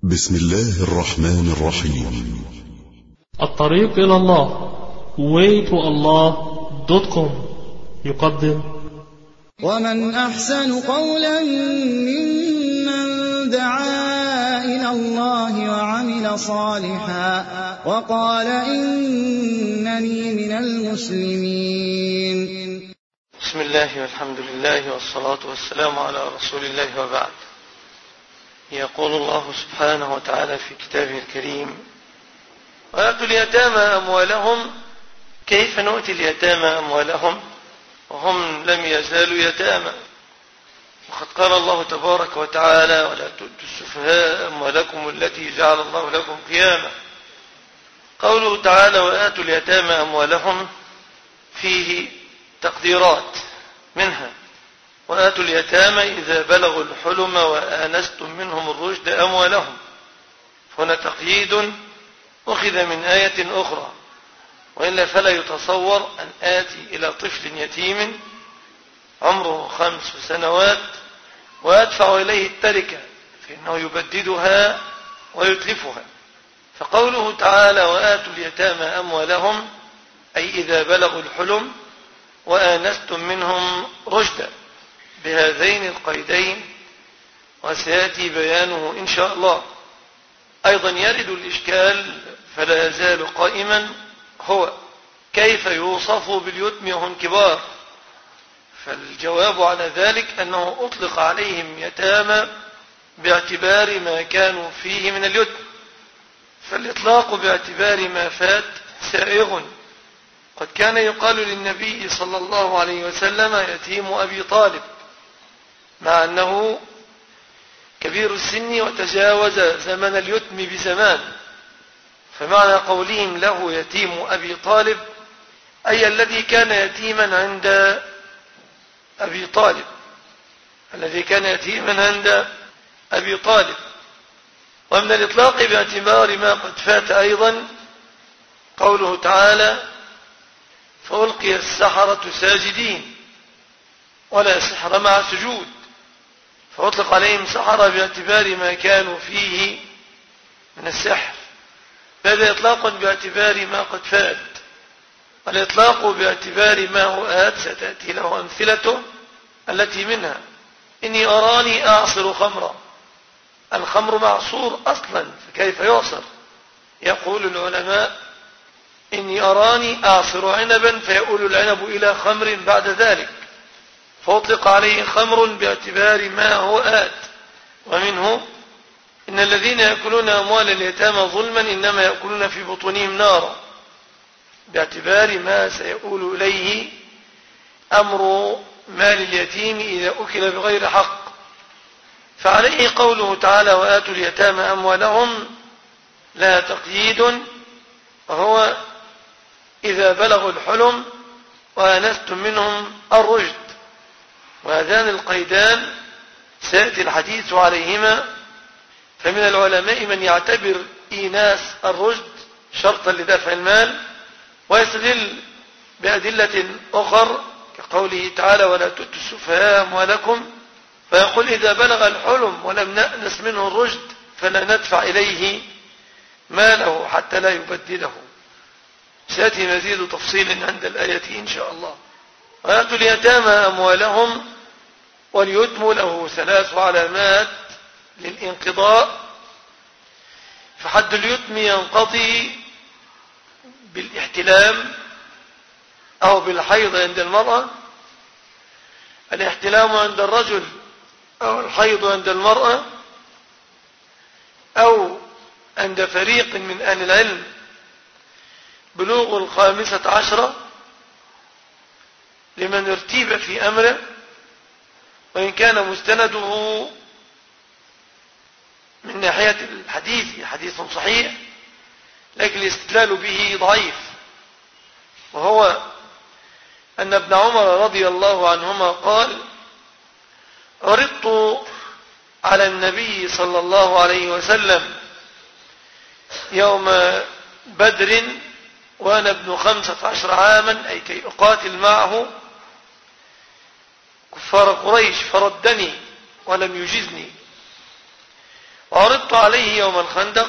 بسم الله الرحمن الرحيم. الطريق إلى الله waytoallah.com يقدم: ومن أحسن قولا ممن دعا إلى الله وعمل صالحا وقال إنني من المسلمين. بسم الله والحمد لله والصلاة والسلام على رسول الله، وبعد. يقول الله سبحانه وتعالى في كتابه الكريم: وآتوا اليتامى أموالهم. كيف نؤتي اليتامى أموالهم وهم لم يزالوا يتامى؟ وقد قال الله تبارك وتعالى: ولا تؤتوا السفهاء أموالكم التي جعل الله لكم قياما. قوله تعالى وآتوا اليتامى أموالهم فيه تقديرات، منها: وآتوا اليتامى إذا بلغوا الحلم وآنستم منهم الرشد أموالهم. هنا تقييد أخذ من آية أخرى، وإلا فلا يتصور أن آتي إلى طفل يتيم عمره 5 سنوات وأدفع إليه التركة، فإنه يبددها ويتلفها. فقوله تعالى وآتوا اليتامى أموالهم أي إذا بلغوا الحلم وآنستم منهم رشدا، بهذين القيدين، وسيأتي بيانه إن شاء الله. أيضا يرد الإشكال فلا يزال قائما، هو كيف يوصف باليتم وهم كبار؟ فالجواب على ذلك أنه أطلق عليهم يتامى باعتبار ما كانوا فيه من اليتم، فالإطلاق باعتبار ما فات سائغ. قد كان يقال للنبي صلى الله عليه وسلم يتيم أبي طالب، مع أنه كبير السن وتجاوز زمن اليتم بزمان. فمعنى قولهم له يتيم أبي طالب أي الذي كان يتيما عند أبي طالب، الذي كان يتيما عند أبي طالب. ومن الإطلاق باعتبار ما قد فات أيضا قوله تعالى فألقي السحرة ساجدين، ولا سحر مع سجود، فأطلق عليهم سحرة باعتبار ما كانوا فيه من السحر. هذا إطلاق باعتبار ما قد فات، والإطلاق باعتبار ما هو آت ستأتي له أمثلته، التي منها إني أراني أعصر خمرا. الخمر معصور أصلا، فكيف يعصر؟ يقول العلماء إني أراني أعصر عنبا فيؤول العنب إلى خمر بعد ذلك، فأطلق عليه خمر باعتبار ما هو آت. ومنه إن الذين يأكلون أموال اليتامى ظلما إنما يأكلون في بطونهم نارا، باعتبار ما سيؤول إليه أمر مال اليتيم إذا أكل بغير حق. فعليه قوله تعالى وآتوا اليتامى أموالهم لا تقييد، وهو إذا بلغوا الحلم وآنستم منهم الرشد. وهذان القيدان سيأتي الحديث عليهما. فمن العلماء من يعتبر إيناس الرشد شرطا لدفع المال، ويستدل بأدلة أخر كقوله تعالى ولا تؤتوا السفهاء أموالكم، فيقول إذا بلغ الحلم ولم نأنس منه الرشد فلا ندفع إليه ماله حتى لا يبدله. سيأتي مزيد تفصيل عند الآية إن شاء الله. وآتوا اليتامى أموالهم، واليتم له 3 علامات للانقضاء. فحد اليتم ينقضي بالاحتلام أو بالحيض عند المرأة، الاحتلام عند الرجل أو الحيض عند المرأة، أو عند فريق من أهل العلم بلوغ 15 لمن ارتيب في أمره، وإن كان مستنده من ناحية الحديث حديث صحيح، لكن الاستدلال به ضعيف. وهو أن ابن عمر رضي الله عنهما قال عرضت على النبي صلى الله عليه وسلم يوم بدر وأنا ابن 15 عاما، أي كي أقاتل معه كفار قريش، فردني ولم يجزني. عرضت عليه يوم الخندق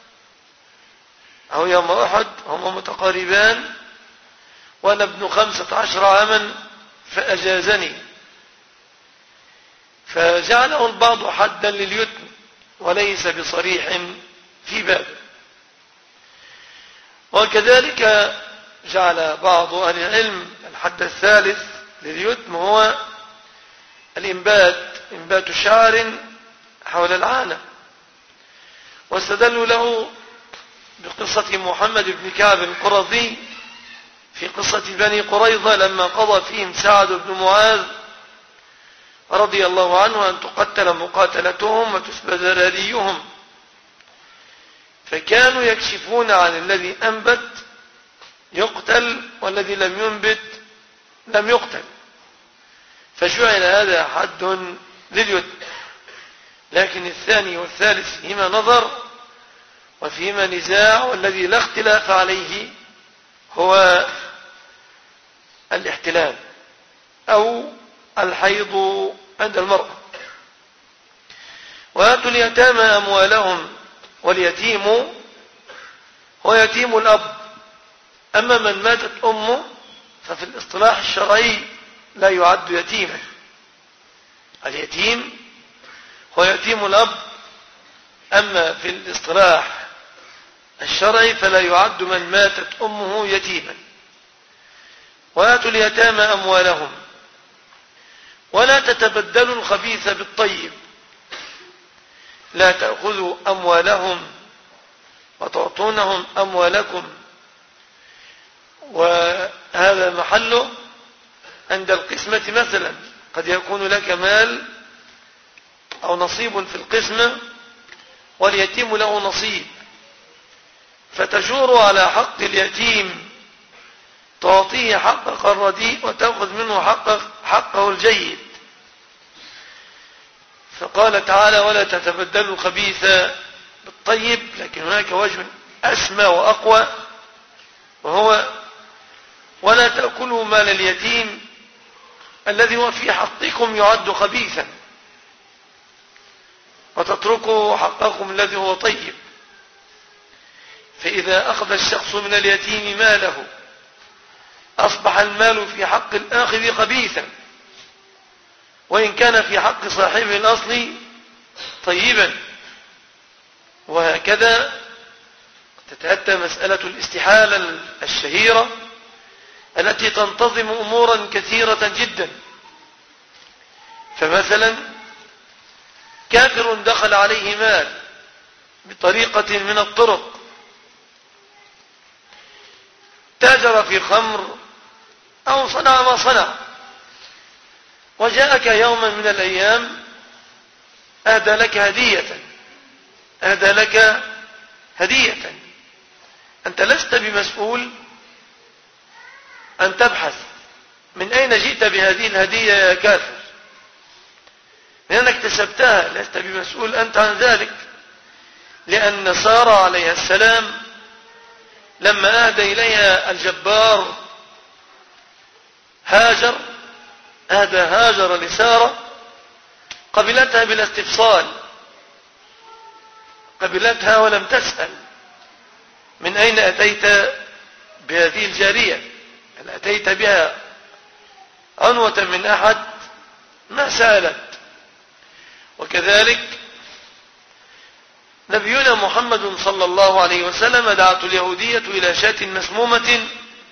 أو يوم أحد، هما متقاربان، وأنا ابن 15 عاما فأجازني، فجعله البعض حدا لليتم وليس بصريح في بابه. وكذلك جعل بعض أهل العلم الحد الثالث لليتم هو إنبات شعر حول العانة، واستدلوا له بقصة محمد بن كعب القرظي في قصة بني قريظة لما قضى فيهم سعد بن معاذ رضي الله عنه أن تقتل مقاتلتهم وتسبى ذراريهم، فكانوا يكشفون عن الذي أنبت يقتل والذي لم ينبت لم يقتل، فجعل هذا حد لليتم. لكن الثاني والثالث فيهما نظر وفيهما نزاع، والذي لا اختلاف عليه هو الاحتلال أو الحيض عند المرأة. وآتوا اليتامى أموالهم، واليتيم هو يتيم الأب، أما من ماتت أمه ففي الاصطلاح الشرعي لا يعد يتيما. اليتيم هو يتيم الأب، أما في الاصطلاح الشرعي فلا يعد من ماتت أمه يتيما. وآتوا اليتامى أموالهم ولا تتبدلوا الخبيث بالطيب، لا تأخذوا أموالهم وتعطونهم أموالكم. وهذا محله عند القسمة، مثلا قد يكون لك مال أو نصيب في القسمة واليتيم له نصيب، فتجور على حق اليتيم، تعطيه حقه الرديء وتأخذ منه حقه الجيد. فقال تعالى ولا تتبدلوا الخبيث بالطيب، لكن هناك وجه أسمى وأقوى، وهو ولا تأكلوا مال اليتيم الذي هو في حقكم يعد خبيثا، وتتركوا حقكم الذي هو طيب. فإذا أخذ الشخص من اليتيم ماله أصبح المال في حق الآخذ خبيثا، وإن كان في حق صاحبه الأصلي طيبا. وهكذا تتأتى مسألة الاستحالة الشهيرة التي تنتظم أمورا كثيرة جدا. فمثلا كافر دخل عليه مال بطريقة من الطرق، تاجر في خمر أو صنع ما صنع، وجاءك يوما من الأيام أهدى لك هدية، أنت لست بمسؤول أن تبحث من أين جئت بهذه الهدية يا كافر، لأنك اكتسبتها، لست بمسؤول أنت عن ذلك. لأن سارة عليه السلام لما أهدى إليها الجبار أهدى هاجر لسارة، قبلتها بلا استفصال، قبلتها ولم تسأل من أين أتيت بهذه الجارية، هل أتيت بها عنوة من أحد؟ ما سألت. وكذلك نبينا محمد صلى الله عليه وسلم دعته اليهودية إلى شاة مسمومة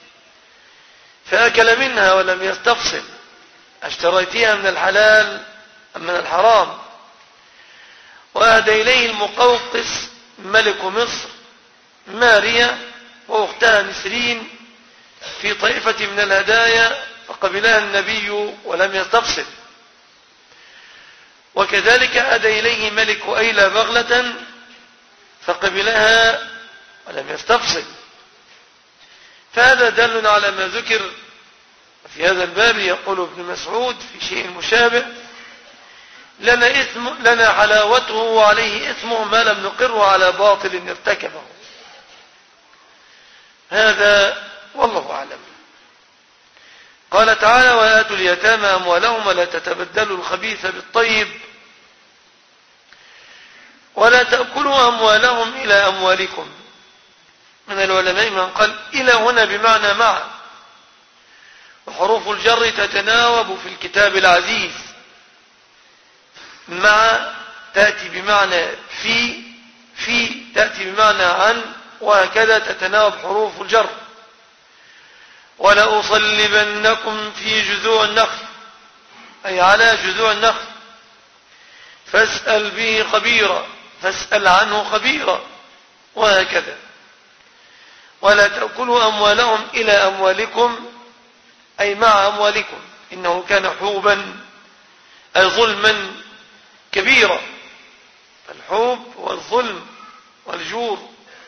فأكل منها ولم يستفصل، اشتريتها من الحلال أم من الحرام؟ وأهدى إليه المقوقس ملك مصر ماريا وأختها نسرين في طائفة من الهدايا، فقبلها النبي ولم يستفصل. وكذلك أهدى إليه ملك أيلى بغلة فقبلها ولم يستفصل. فهذا دل على ما ذكر في هذا الباب. يقول ابن مسعود في شيء مشابه: لنا حلاوته وعليه إثمه ما لم نقره على باطل ارتكبه. هذا والله أعلم. قال تعالى: وآتوا اليتامى أموالهم ولا تتبدلوا الخبيث بالطيب. ولا تأكلوا أموالهم إلى أموالكم. من العلماء من قال إلى هنا بمعنى مع، وحروف الجر تتناوب في الكتاب العزيز. مع تأتي بمعنى في تأتي بمعنى عن، وهكذا تتناوب حروف الجر. ولأصلبنكم في جذوع النخل، أي على جذوع النخل، فاسأل به خبيرا، فاسأل عنه خبيرا، وهكذا. ولا تأكلوا أموالهم إلى أموالكم، أي مع أموالكم، إنه كان حوبا أي ظلما كبيرا. الحوب والظلم والجور.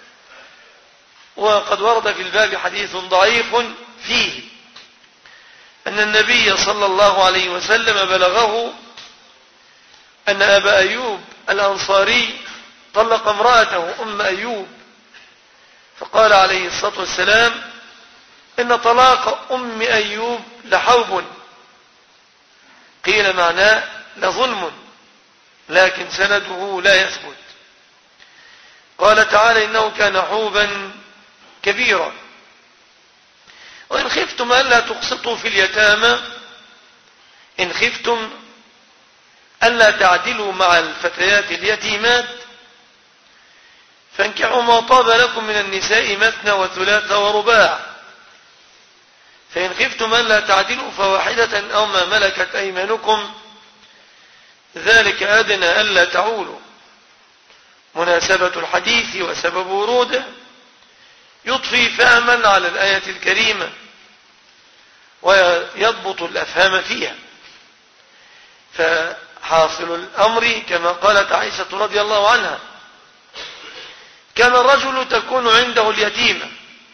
وقد ورد في الباب حديث ضعيف فيه أن النبي صلى الله عليه وسلم بلغه أن أبا أيوب الأنصاري طلق امرأته أم أيوب، فقال عليه الصلاة والسلام: إن طلاق أم أيوب لحوب. قيل معناه لظلم، لكن سنده لا يثبت. قال تعالى: إنه كان حوبا كبيرا. وإن خفتم ألا تقسطوا في اليتامى، إن خفتم ألا تعدلوا مع الفتيات اليتيمات، فانكحوا ما طاب لكم من النساء مثنى وثلاث ورباع، فإن خفتم ألا تعدلوا فواحدة أو ما ملكت أيمانكم، ذلك أدنى ألا تعولوا. مناسبة الحديث وسبب وروده يضفي فهما على الآية الكريمة ويضبط الأفهام فيها. فحاصل الأمر كما قالت عائشة رضي الله عنها: كان الرجل تكون عنده اليتيمة،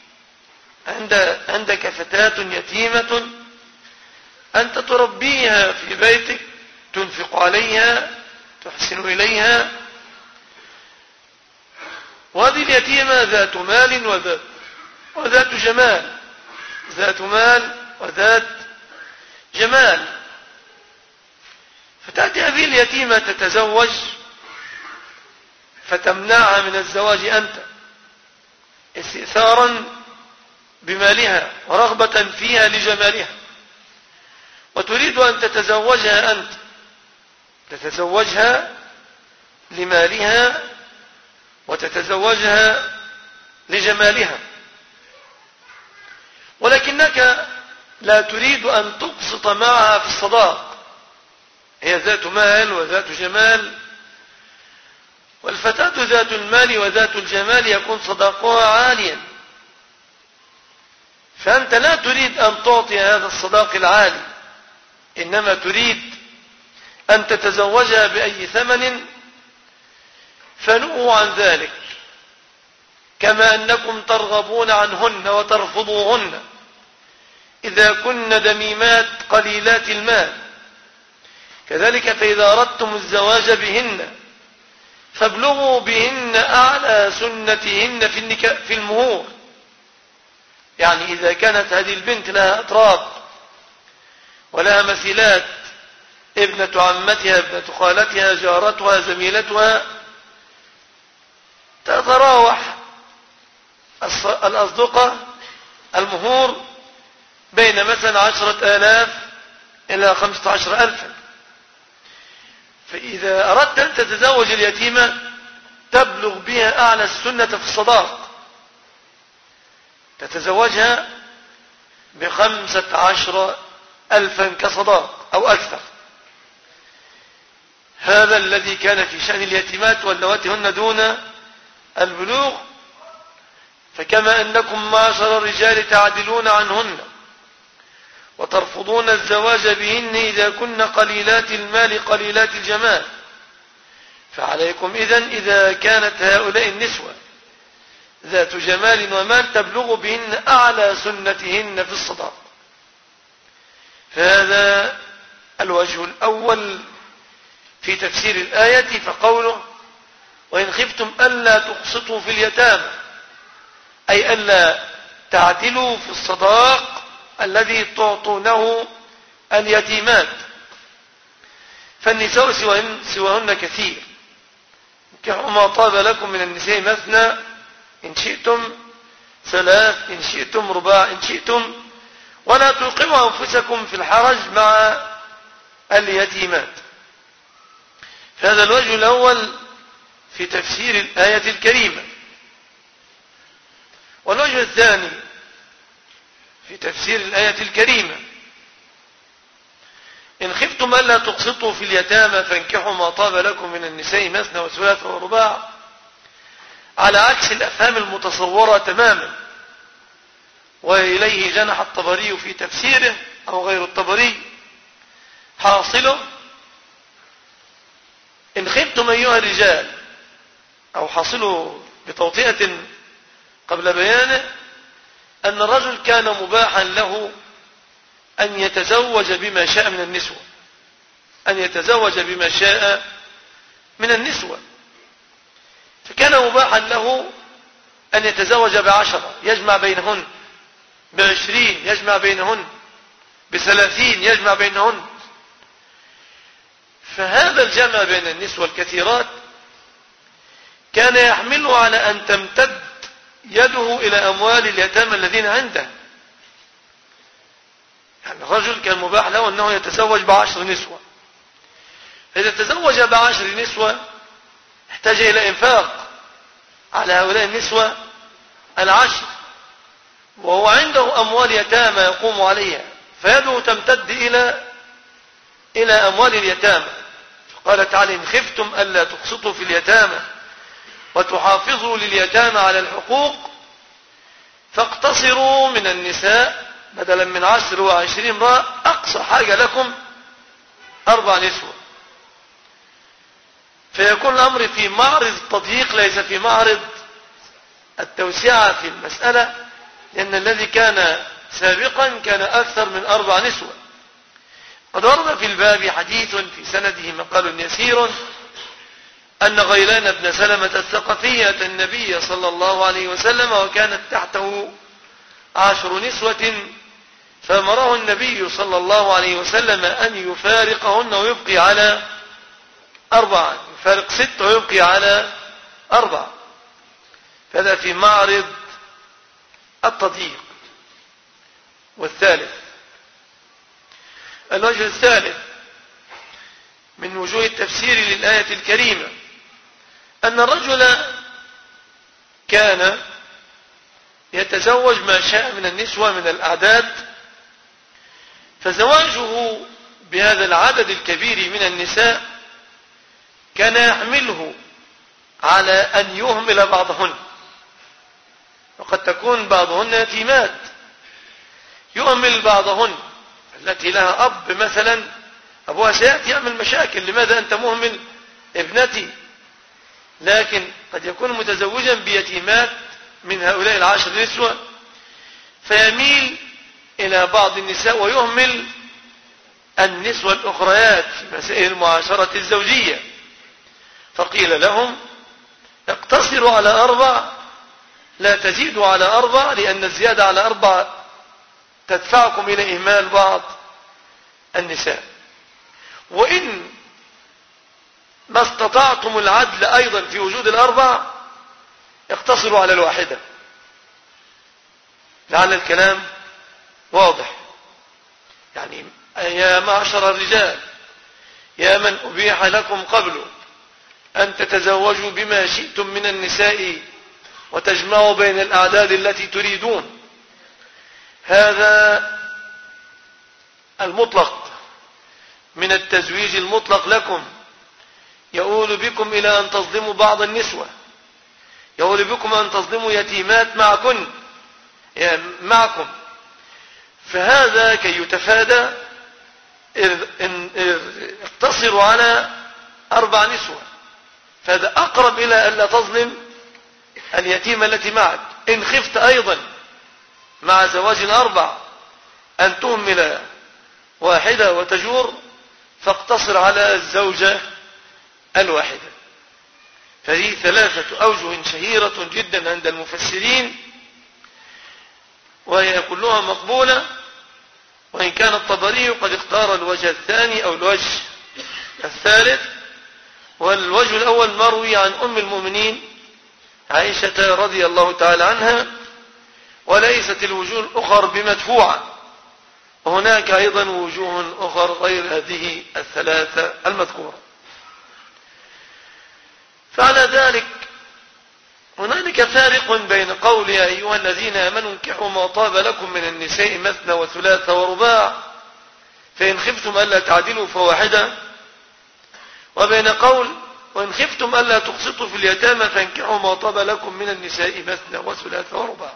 عندك فتاة يتيمة أنت تربيها في بيتك، تنفق عليها، تحسن إليها، وهذه اليتيمة ذات مال وذات جمال، ذات مال وذات جمال. فتأتي هذه اليتيمة تتزوج فتمنعها من الزواج أنت، استئثارا بمالها ورغبة فيها لجمالها، وتريد أن تتزوجها أنت، تتزوجها لمالها وتتزوجها لجمالها، ولكنك لا تريد أن تقسط معها في الصداق. هي ذات مال وذات جمال، والفتاة ذات المال وذات الجمال يكون صداقها عاليا، فأنت لا تريد أن تعطي هذا الصداق العالي، إنما تريد أن تتزوجها بأي ثمن، فنؤوا عن ذلك. كما أنكم ترغبون عنهن وترفضوهن إذا كن دميمات قليلات المال، كذلك فإذا أردتم الزواج بهن فابلغوا بهن أعلى سنتهن في المهور. يعني إذا كانت هذه البنت لها أتراب ولها مثيلات، ابنة عمتها، ابنة خالتها، جارتها، زميلتها، تتراوح الأصدقاء المهور بين مثلا 10,000 إلى 15,000. فإذا أردت أن تتزوج اليتيمة تبلغ بها أعلى السنة في الصداق، تتزوجها ب15,000 كصداق أو أكثر. هذا الذي كان في شأن اليتيمات واللواتي هن دون البلوغ. فكما أنكم معشر الرجال تعدلون عنهن وترفضون الزواج بهن إذا كن قليلات المال قليلات الجمال، فعليكم إذا كانت هؤلاء النسوة ذات جمال ومال تبلغ بهن أعلى سنتهن في الصداق. فهذا الوجه الأول في تفسير الآية. فقوله: وإن خفتم ألا تقسطوا في اليتامى، أي ألا تعدلوا في الصداق الذي تعطونه اليتيمات. فالنساء سواهن كثير، انكحوا ما طاب لكم من النساء مثنى إن شئتم، ثلاث إن شئتم، رباع إن شئتم، ولا توقعوا أنفسكم في الحرج مع اليتيمات. هذا الوجه الأول في تفسير الآية الكريمة. والوجه الثاني في تفسير الآية الكريمة: إن خفتم ألا تقسطوا في اليتامى فانكحوا ما طاب لكم من النساء مثنى وثلاث ورباع، على عكس الأفهام المتصورة تماما، وإليه جنح الطبري في تفسيره أو غير الطبري. حاصله: إن خفتم أيها الرجال، أو حاصله بتوطئة قبل بيانه، أن الرجل كان مباحا له أن يتزوج بما شاء من النسوة، أن يتزوج بما شاء من النسوة، فكان مباحا له أن يتزوج ب10 يجمع بينهن، ب20 يجمع بينهن، ب30 يجمع بينهن. فهذا الجمع بين النسوة الكثيرات كان يحمله على أن تمتد يده إلى أموال اليتامى الذين عنده. يعني الرجل كان مباح له أنه يتزوج ب10 نسوة، إذا تزوج ب10 نسوة احتاج إلى إنفاق على هؤلاء النسوة 10، وهو عنده أموال يتامى يقوم عليها، فيده تمتد إلى أموال اليتامى. فقال تعالى: إن خفتم ألا تقسطوا في اليتامى وتحافظوا لليتامى على الحقوق فاقتصروا من النساء بدلا من 10 و20 امرأة، أقصى حاجة لكم 4 نسوة. فيكون الأمر في معرض التضييق ليس في معرض التوسعة في المسألة، لأن الذي كان سابقا كان أكثر من 4 نسوة. قد ورد في الباب حديث في سنده مقال يسير أن غيلان بن سلمة الثقفي أتى النبي صلى الله عليه وسلم وكانت تحته 10 نسوة، فأمره النبي صلى الله عليه وسلم أن يفارقهن ويبقي على 4، يفارق 6 ويبقي على 4. فهذا في معرض التضييق. والثالث، الوجه الثالث من وجوه التفسير للآية الكريمة أن الرجل كان يتزوج ما شاء من النسوة من الأعداد، فزواجه بهذا العدد الكبير من النساء كان يحمله على أن يهمل بعضهن، وقد تكون بعضهن يتيمات، يهمل بعضهن. التي لها أب مثلا أبوها سيأتي يعمل مشاكل: لماذا أنت مهمل ابنتي؟ لكن قد يكون متزوجا بيتيمات من هؤلاء 10 نسوة، فيميل إلى بعض النساء ويهمل النسوة الأخريات في مسائل المعاشرة الزوجية. فقيل لهم: اقتصروا على 4، لا تزيدوا على 4، لأن الزيادة على 4 تدفعكم إلى إهمال بعض النساء. وإن ما استطعتم العدل أيضا في وجود 4 اقتصروا على 1. لعل الكلام واضح. يعني يا معشر الرجال، يا من أبيح لكم قبل أن تتزوجوا بما شئتم من النساء وتجمعوا بين الأعداد التي تريدون، هذا المطلق من التزويج المطلق لكم يؤول بكم إلى أن تظلموا بعض النسوة، يؤول بكم أن تظلموا يتيمات معكم. فهذا كي يتفادى اقتصروا على 4 نسوة، فهذا أقرب إلى أن لا تظلم اليتيمة التي معك. إن خفت أيضا مع زواج 4 أن تهمل 1 وتجور، فاقتصر على الزوجة 1. فهذه 3 أوجه شهيرة جدا عند المفسرين، وهي كلها مقبولة، وإن كان الطبري قد اختار الوجه الثاني أو الوجه الثالث، والوجه الأول مروي عن أم المؤمنين عائشة رضي الله تعالى عنها، وليست الوجوه الأخر بمدفوعة، وهناك أيضا وجوه أخر غير هذه الثلاثة المذكورة. فعلى ذلك هنالك فارق بين قول يا أيها الذين آمنوا انكحوا ما طاب لكم من النساء مثنى وثلاث ورباع فإن خفتم ألا تعدلوا فواحدة، وبين قول وإن خفتم ألا تقسطوا في اليتامى فانكحوا ما طاب لكم من النساء مثنى وثلاث ورباع.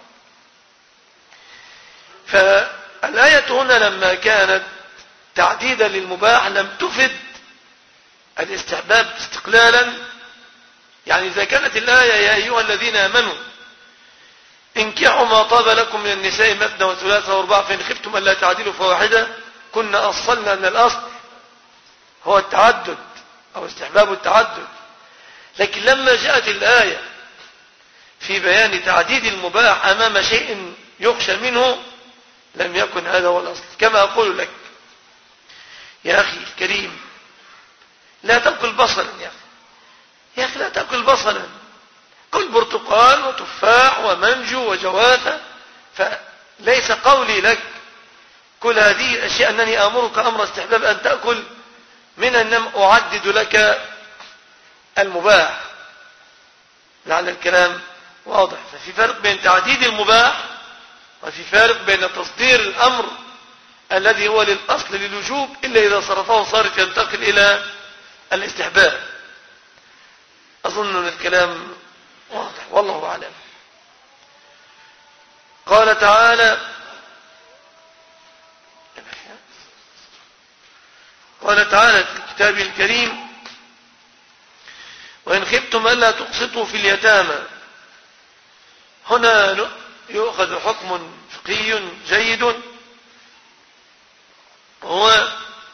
فالآية هنا لما كانت تعديدا للمباح لم تفد الاستحباب استقلالا. يعني إذا كانت الآية يا أيها الذين آمنوا انكحوا ما طاب لكم من النساء مثنى وثلاث ورباع فإن خفتم ألا تعدلوا فواحدة، كنا أصلنا أن الأصل هو التعدد أو استحباب التعدد. لكن لما جاءت الآية في بيان تعديد المباح أمام شيء يخشى منه لم يكن هذا هو الأصل. كما أقول لك يا أخي الكريم لا تأكل بصلا، يا أخي لا تأكل بصلا، كل برتقال وتفاح ومنجو وجوافة. فليس قولي لك كل هذه الأشياء أنني أمرك أمر استحباب أن تأكل من أنم أعدد لك المباح. لعل الكلام واضح. ففي فرق بين تعديد المباح وفي فارق بين تصدير الأمر الذي هو للأصل للوجوب إلا إذا صرفه صارف ينتقل إلى الاستحباب. أظن أن الكلام واضح والله أعلم. قال تعالى في كتابه الكريم وإن خفتم ألا تقسطوا في اليتامى. هنا يؤخذ حكم فقهي جيد، وهو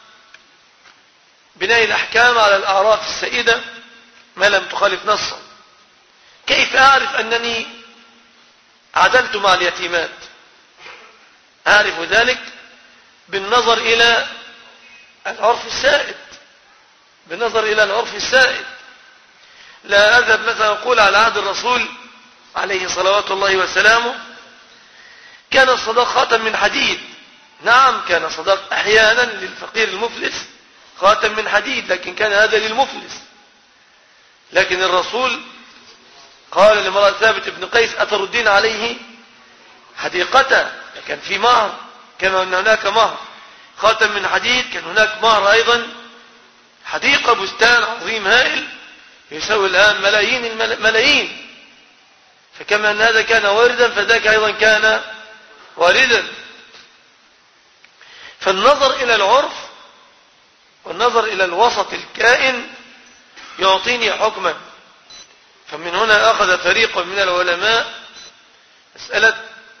بناء الأحكام على الأعراف السائدة ما لم تخالف نصا. كيف أعرف أنني عدلت مع اليتيمات؟ أعرف ذلك بالنظر إلى العرف السائد، لا أذهب مثلا أقول على عهد الرسول عليه صلوات الله وسلامه كان الصداق خاتم من حديد. نعم كان صداق أحيانا للفقير المفلس خاتم من حديد، لكن كان هذا للمفلس. لكن الرسول قال لمرأة ثابت بن قيس أتردين عليه حديقته؟ كان في مهر، كما أن هناك مهر خاتم من حديد، كان هناك مهر أيضا حديقة بستان عظيم هائل يساوي الآن ملايين الملايين. فكما أن هذا كان واردا فذاك أيضا كان واردا. فالنظر إلى العرف والنظر إلى الوسط الكائن يعطيني حكما. فمن هنا أخذ فريق من العلماء مسألة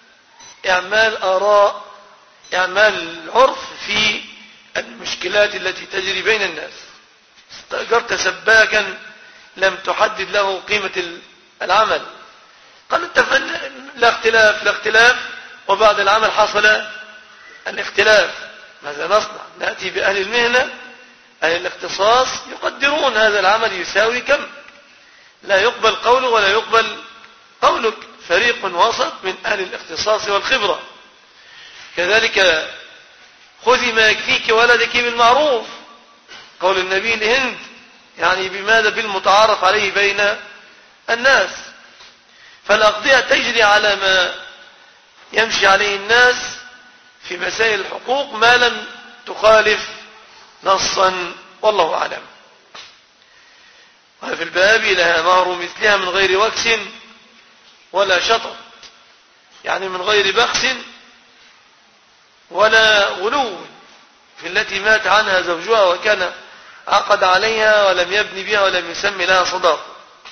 إعمال العرف في المشكلات التي تجري بين الناس. استأجرت سباكا لم تحدد له قيمة العمل، قال لا اختلاف وبعد العمل حصل الاختلاف. ماذا نصنع؟ نأتي بأهل المهنة أهل الاختصاص يقدرون هذا العمل يساوي كم، لا يقبل قوله ولا يقبل قولك، فريق وسط من أهل الاختصاص والخبرة. كذلك خذي ما يكفيك ولدك بالمعروف، قول النبي لهند، يعني بماذا؟ بالمتعارف عليه بين الناس. فالأقضية تجري على ما يمشي عليه الناس في مسائل الحقوق ما لم تخالف نصا والله أعلم. وفي الباب لها مهر مثلها من غير وكس ولا شطط، يعني من غير بخس ولا غلو في التي مات عنها زوجها وكان عقد عليها ولم يبني بها ولم يسمي لها صداق.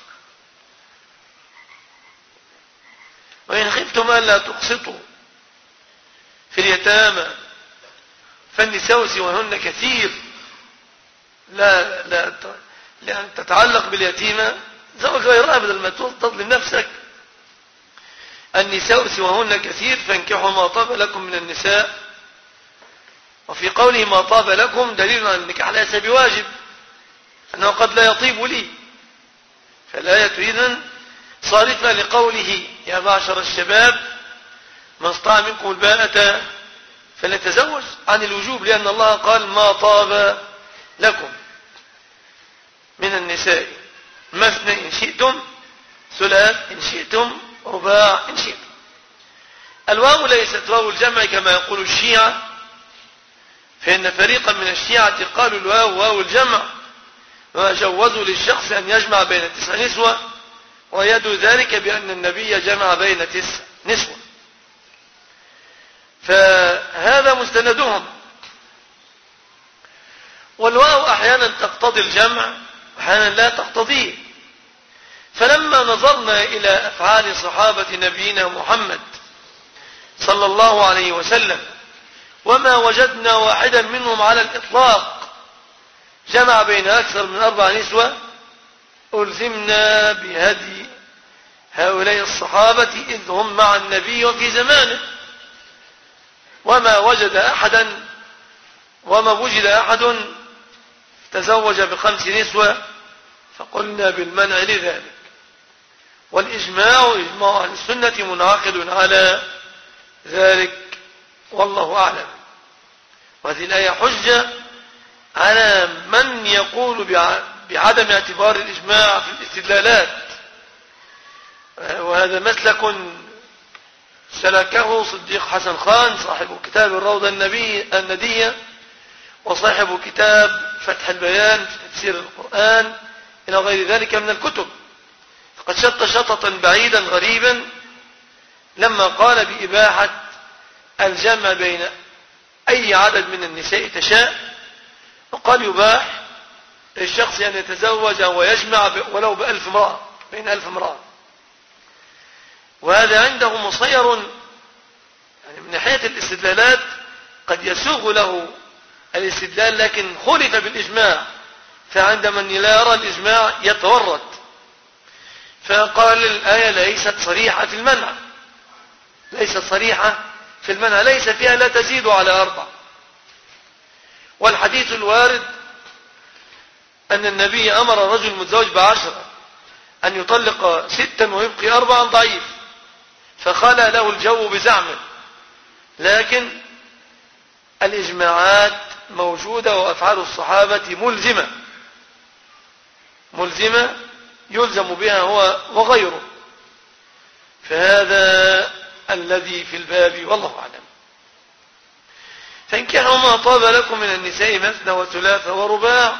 وإن خفتم ألا تقسطوا في اليتامى فالنساء سواهن كثير لا لأن تتعلق باليتيمة زوج غيرها بدل ما تظلم نفسك. النساء سواهن كثير فانكحوا ما طاب لكم من النساء. وفي قوله ما طاب لكم دليل على النكاح ليس بواجب، أنه قد لا يطيب لي. فالآية إذن صارفة لقوله يا معشر الشباب من استطاع منكم الباءة فليتزوج عن الوجوب، لأن الله قال ما طاب لكم من النساء مثنى إن شئتم، ثلاث إن شئتم، رباع إن شئتم. الواو ليست واو الجمع كما يقول الشيعة، فإن فريقا من الشيعة قالوا الواو واو الجمع وجوزوا للشخص أن يجمع بين 9 نسوة، ويدوا ذلك بأن النبي جمع بين 9 نسوة، فهذا مستندهم. والواو أحيانا تقتضي الجمع أحيانا لا تقتضيه. فلما نظرنا إلى أفعال صحابة نبينا محمد صلى الله عليه وسلم وما وجدنا واحدا منهم على الإطلاق جمع بين أكثر من 4 نسوة، ألزمنا بهدي هؤلاء الصحابة إذ هم مع النبي وفي زمانه، وما وجد أحد تزوج ب5 نسوة، فقلنا بالمنع لذلك. والإجماع إجماع أهل السنة منعقد على ذلك والله أعلم. وهذه الآية حجة على من يقول بعدم اعتبار الإجماع في الاستدلالات، وهذا مسلك سلكه صديق حسن خان صاحب كتاب الروضة الندية وصاحب كتاب فتح البيان في تفسير القرآن إلى غير ذلك من الكتب. فقد شط شططا بعيدا غريبا لما قال بإباحة الجمع بين أي عدد من النساء تشاء، وقال يباح للشخص أن يتزوج ويجمع ولو ب1000 امرأة، بين 1000 امرأة. وهذا عنده مصير، يعني من ناحية الاستدلالات قد يسوغ له الاستدلال، لكن خلف بالإجماع، فعند من لا يرى الإجماع يتورط، فقال الآية ليست صريحة في المنع، ليست صريحة في المنع، ليس فيها لا تزيد على 4. والحديث الوارد أن النبي أمر الرجل المتزوج ب10 أن يطلق 6 ويبقي 4 ضعيف، فخلى له الجو بزعمه. لكن الإجماعات موجودة وأفعال الصحابة ملزمة يلزم بها هو وغيره. فهذا الذي في الباب والله أعلم. فانكحوا ما طاب لكم من النساء مثنى وثلاث ورباع،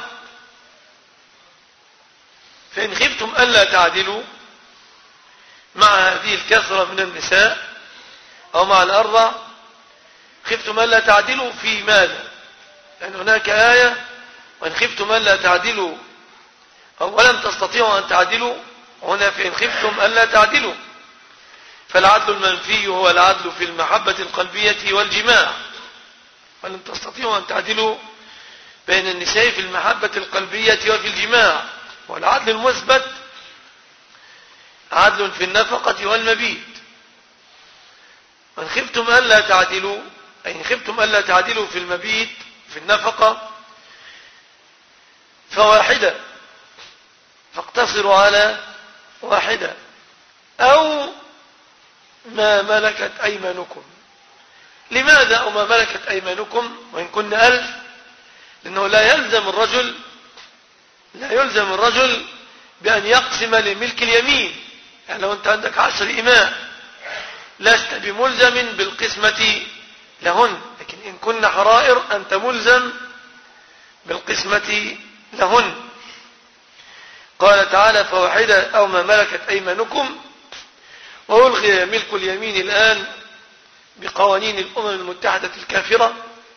فإن خفتم ألا تعدلوا مع هذه الكثرة من النساء أو مع 4، خفتم ألا تعدلوا في ماذا؟ لأن هناك آية وإن خفتم ألا تعدلوا ولم تستطيعوا أن تعدلوا، هنا فإن خفتم ألا تعدلوا. فالعدل المنفي هو العدل في المحبة القلبية والجماع، ولم تستطيعوا أن تعدلوا بين النساء في المحبة القلبية وفي الجماع. والعدل المثبت عدل في النفقة والمبيت. وإن خفتم ألا تعدلوا، أي إن خفتم ألا تعدلوا في المبيت في النفقة فواحدة، فاقتصروا على واحدة، أو ما ملكت أيمانكم. لماذا أو ما ملكت أيمانكم وإن كن 1000؟ لأنه لا يلزم الرجل بأن يقسم لملك اليمين. يعني لو أنت عندك 10 إماء لست بملزم بالقسمة لهن، لكن إن كن حرائر أنت ملزم بالقسمة لهن. قال تعالى فواحدة أو ما ملكت أيمانكم. وألغي ملك اليمين الآن بقوانين الأمم المتحدة الكافرة،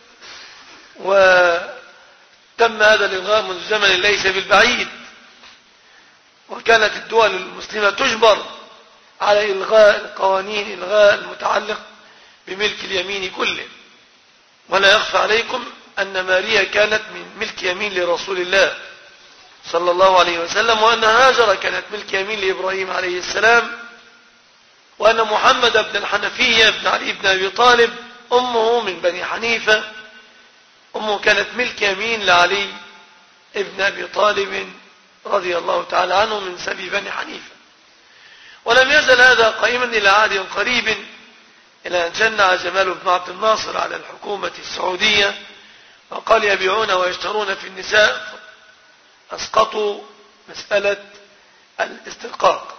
وتم هذا الإلغاء منذ زمن ليس بالبعيد، وكانت الدول المسلمة تجبر على إلغاء القوانين، إلغاء المتعلق بملك اليمين كله. ولا يخفى عليكم أن ماريا كانت من ملك يمين لرسول الله صلى الله عليه وسلم، وأن هاجر كانت ملك يمين لإبراهيم عليه السلام، وأن محمد بن الحنفية بن علي بن أبي طالب أمه من بني حنيفة، أمه كانت ملك يمين لعلي ابن أبي طالب رضي الله تعالى عنه من سبي بني حنيفة. ولم يزل هذا قائما إلى عهد قريب، إلى أن جنع جمال بن عبد الناصر على الحكومة السعودية وقال يبيعون ويشترون في النساء، أسقطوا مسألة الاسترقاق.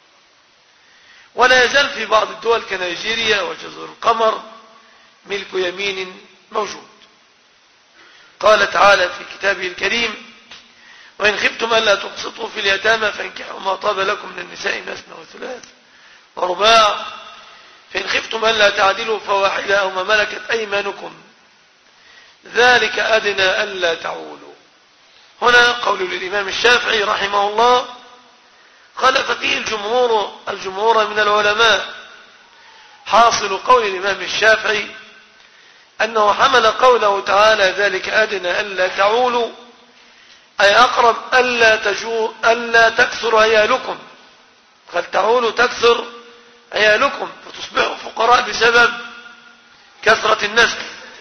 ولا يزال في بعض الدول كنيجيريا وجزر القمر ملك يمين موجود. قال تعالى في كتابه الكريم: وإن خفتم ألا تقسطوا في اليتامى فانكحوا ما طاب لكم من النساء مثنى وثلاث ورباع، فإن خفتم ألا تعدلوا فواحدة أو ما ملكت أيمانكم ذلك أدنى ألا تعولوا. هنا قول للإمام الشافعي رحمه الله خلف فيه الجمهور من العلماء. حاصل قول الإمام الشافعي أنه حمل قوله تعالى ذلك أدنى ألا تعولوا أي أقرب ألا تكثر عيالكم، قال تعولوا تكثر عيالكم فتصبحوا فقراء بسبب كثرة النسل،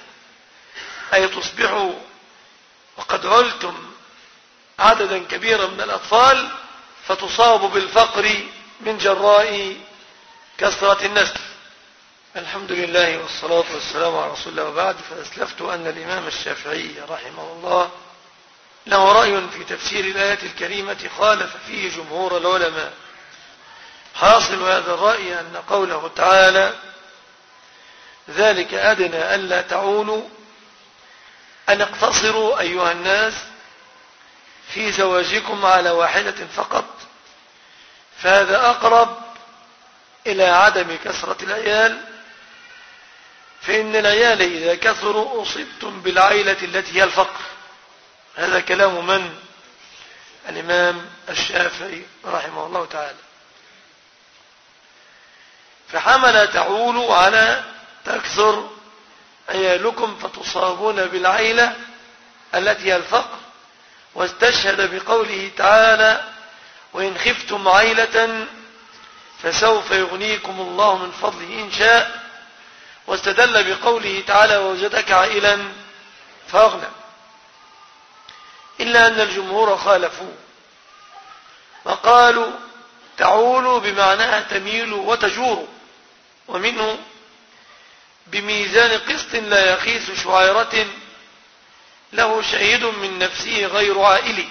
أي تصبحوا وقد علتم عددا كبيرا من الأطفال فتصابوا بالفقر من جراء كثرة النسل. الحمد لله والصلاة والسلام على رسول الله، وبعد. فأسلفت أن الإمام الشافعي رحمه الله له رأي في تفسير الآية الكريمة خالف فيه جمهور العلماء. حاصل هذا الرأي أن قوله تعالى ذلك أدنى ألا تعولوا أن اقتصروا أيها الناس في زواجكم على واحدة فقط، فهذا أقرب إلى عدم كثرة العيال، فإن العيال إذا كثروا أصبتم بالعيلة التي هي الفقر. هذا كلام من؟ الإمام الشافعي رحمه الله تعالى. فحمل تعولوا على تكثر عيالكم فتصابون بالعيلة التي هي الفقر، واستشهد بقوله تعالى وإن خفتم عيلة فسوف يغنيكم الله من فضله إن شاء، واستدل بقوله تعالى ووجدك عائلا فأغنى. إلا أن الجمهور خالفوا وقالوا تعولوا بمعناها تميل وتجور، ومنه بميزان قسط لا يقيس شعيرة له شهيد من نفسه غير عائلي.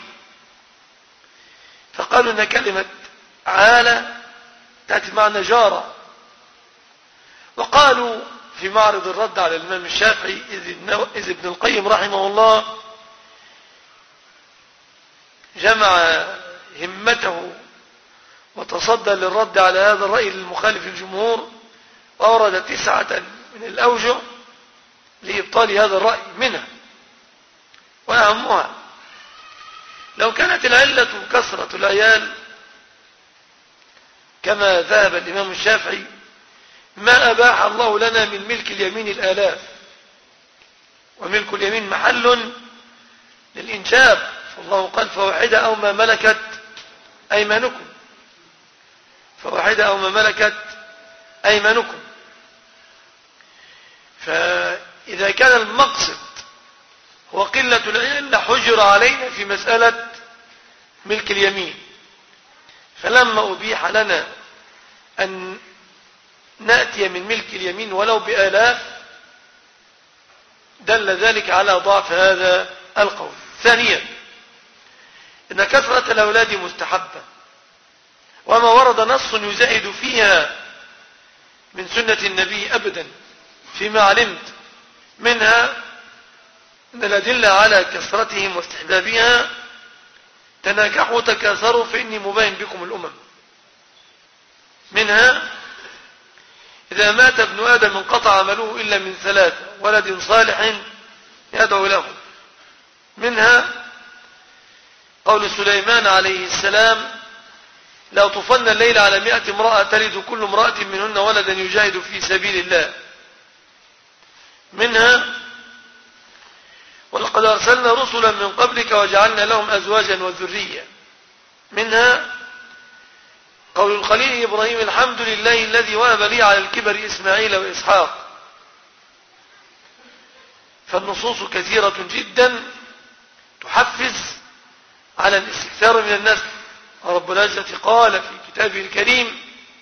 فقالوا أن كلمة عالة تأتي معنى جارة. وقالوا في معرض الرد على الإمام الشافعي إذ ابن القيم رحمه الله جمع همته وتصدى للرد على هذا الرأي المخالف للجمهور، وأورد 9 من الأوجه لإبطال هذا الرأي، منها وأهمها لو كانت العلة كثرة العيال كما ذهب الإمام الشافعي ما أباح الله لنا من ملك اليمين الآلاف، وملك اليمين محل للإنجاب، فالله قال فواحدة أو ما ملكت أيمانكم، فواحدة أو ما ملكت أيمانكم. فإذا كان المقصد هو قلة العيال لحجر علينا في مسألة ملك اليمين، فلما أبيح لنا أن نأتي من ملك اليمين ولو بآلاف دل ذلك على ضعف هذا القول. ثانيا إن كثرة الأولاد مستحبة، وما ورد نص يزايد فيها من سنة النبي أبدا فيما علمت، منها أن الأدلة على كثرتهم واستحبابها تناكحوا تكاثروا فإني مباين بكم الأمم. منها إذا مات ابن آدم انقطع عمله إلا من 3 ولد صالح يدعو له. منها قول سليمان عليه السلام لا طفن الليل على 100 امرأة تلد كل امرأة منهن ولدا يجاهد في سبيل الله. منها ولقد أرسلنا رسلا من قبلك وجعلنا لهم أزواجا وذرية. منها قول الخليل إبراهيم الحمد لله الذي وهب لي على الكبر إسماعيل وإسحاق. فالنصوص كثيرة جدا تحفز على الاستكثار من النسل. رب العزة قال في كتابه الكريم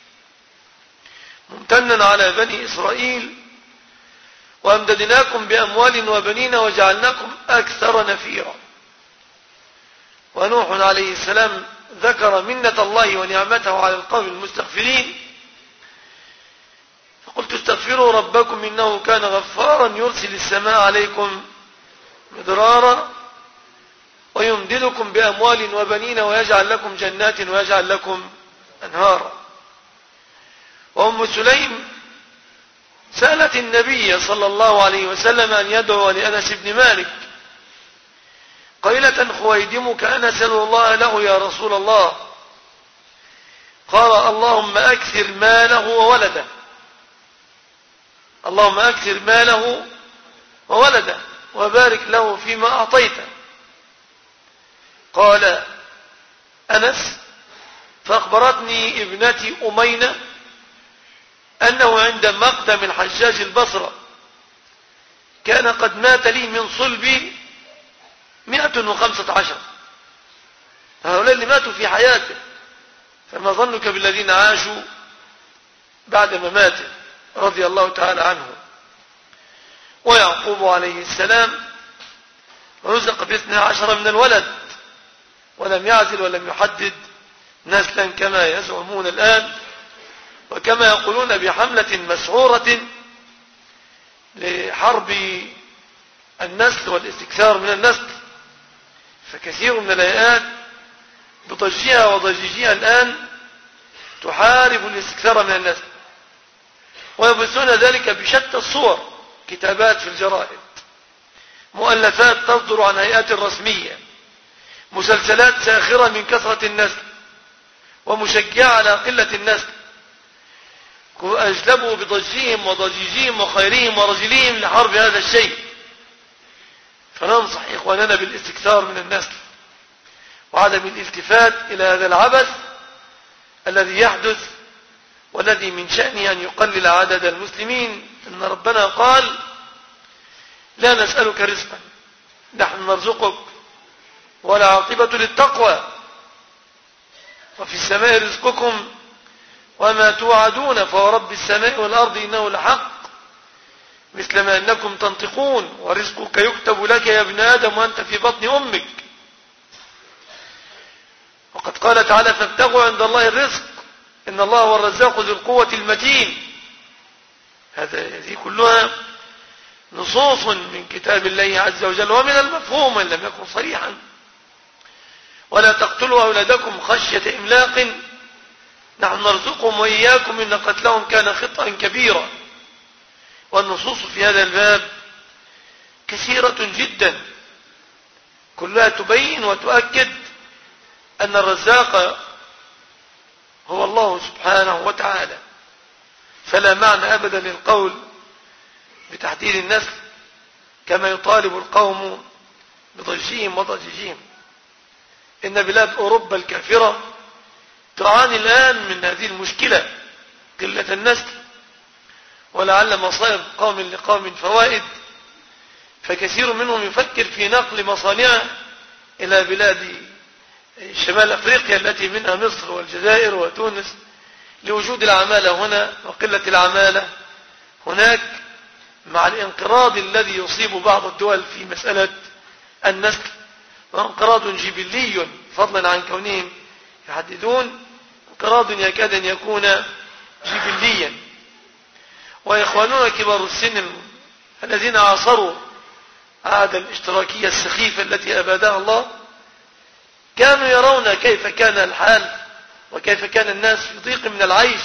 ممتنا على بني إسرائيل وأمددناكم بأموال وبنين وجعلناكم أكثر نفيرا. ونوح عليه السلام ذكر منة الله ونعمته على القوم المستغفرين فقلت استغفروا ربكم إنه كان غفارا يرسل السماء عليكم مدرارا ويمددكم بأموال وبنين ويجعل لكم جنات ويجعل لكم أنهارا. وأم سليم سألت النبي صلى الله عليه وسلم أن يدعو لأنس بن مالك قيلة خويدمك أنا أسأل الله له يا رسول الله. قال اللهم أكثر ماله وولده، اللهم أكثر ماله وولده وبارك له فيما أعطيته. قال أنس فأخبرتني ابنتي أمينة أنه عند مقدم الحجاج البصرة كان قد مات لي من صلبي 115. هؤلاء اللي ماتوا في حياته، فما ظنك بالذين عاشوا بعد مماته رضي الله تعالى عنه. ويعقوب عليه السلام رزق ب12 من الولد ولم يعزل ولم يحدد نسلا كما يزعمون الآن، وكما يقولون بحملة مسعورة لحرب النسل والاستكثار من النسل. فكثير من الآيات بضجها وضجيجها الآن تحارب الاستكثار من النسل، ويبثون ذلك بشتى الصور، كتابات في الجرائد، مؤلفات تصدر عن هيئات رسمية، مسلسلات ساخرة من كثرة النسل ومشجعة على قلة النسل، أجلبوا بضجهم وضجيجهم وخيرهم ورجلهم لحرب هذا الشيء. فننصح إخواننا بالاستكثار من النسل وعدم الالتفات إلى هذا العبث الذي يحدث والذي من شأنه أن يقلل عدد المسلمين. إن ربنا قال لا نسألك رزقا نحن نرزقك والعاقبة للتقوى وفي السماء رزقكم وما توعدون فورب السماء والأرض إنه لحق مثل ما أنكم تنطقون ورزقك يكتب لك يا ابن آدم وأنت في بطن أمك. وقد قال تعالى فابتغوا عند الله الرزق إن الله هو الرزاق ذو القوة المتين. هذه كلها نصوص من كتاب الله عز وجل ومن المفهوم إن لم يكن صريحا. ولا تقتلوا أولادكم خشية إملاق نحن نرزقهم وإياكم إن قتلهم كان خطأ كبيرا. والنصوص في هذا الباب كثيرة جدا كلها تبين وتؤكد أن الرزاق هو الله سبحانه وتعالى. فلا معنى أبدا للقول بتحديد النسل كما يطالب القوم بضجهم وضجيجهم. إن بلاد أوروبا الكافرة تعاني الآن من هذه المشكلة قلة النسل، ولعل مصائب قوم لقوم فوائد، فكثير منهم يفكر في نقل مصانعه إلى بلاد شمال أفريقيا التي منها مصر والجزائر وتونس لوجود العمالة هنا وقلة العمالة هناك، مع الانقراض الذي يصيب بعض الدول في مسألة النسل، وانقراض جبلي فضلا عن كونهم يحددون، انقراض يكاد أن يكون جبليا. وإخواننا كبار السن الذين عاصروا عادة الاشتراكية السخيفة التي أبادها الله كانوا يرون كيف كان الحال وكيف كان الناس في ضيق من العيش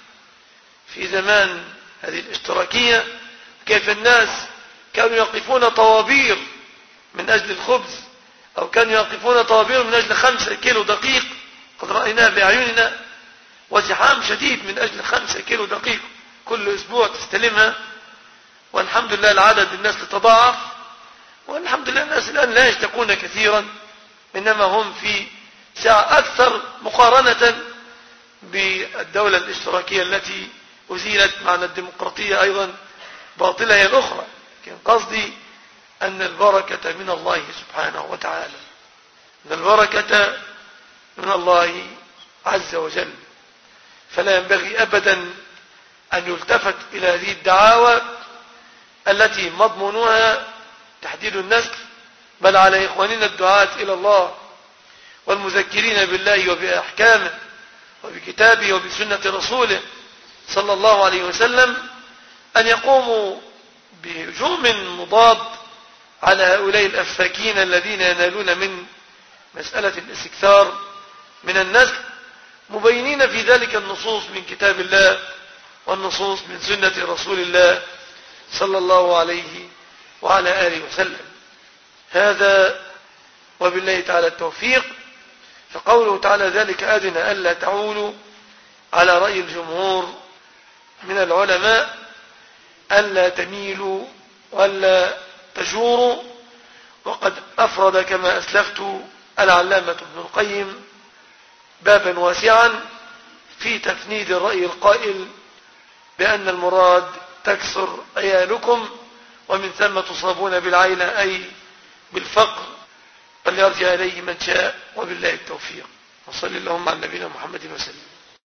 في زمان هذه الاشتراكية، كيف الناس كانوا يقفون طوابير من أجل الخبز، أو كانوا يقفون طوابير من أجل 5 كيلو دقيق قد رأيناه بأعيننا، وزحام شديد من أجل 5 كيلو دقيق كل أسبوع تستلمها. والحمد لله العدد الناس تتضاعف، والحمد لله الناس الآن لا يشتكون كثيرا، إنما هم في سعة أكثر مقارنة بالدولة الاشتراكية التي أزيلت معنا الديمقراطية أيضا باطلة هي الأخرى. لكن قصدي أن البركة من الله سبحانه وتعالى. إن البركة من الله عز وجل، فلا ينبغي أبدا أن يلتفت إلى هذه الدعاوى التي مضمونها تحديد النسل، بل على إخواننا الدعاة إلى الله والمذكرين بالله وبأحكامه وبكتابه وبسنة رسوله صلى الله عليه وسلم أن يقوموا بهجوم مضاد على هؤلاء الأفاكين الذين ينالون من مسألة الاستكثار من النسل، مبينين في ذلك النصوص من كتاب الله والنصوص من سنة رسول الله صلى الله عليه وعلى آله وسلم. هذا وبالله تعالى التوفيق. فقوله تعالى ذلك أدنى ألا تعولوا على رأي الجمهور من العلماء ألا تميلوا ولا تجوروا. وقد أفرد كما أسلفت العلامة ابن القيم بابا واسعا في تفنيد الرأي القائل بأن المراد تكسر عيالكم ومن ثم تصابون بالعينة أي بالفقر، فليرجع إليه من شاء وبالله التوفيق. وصلى اللهم على نبينا محمد وسلم.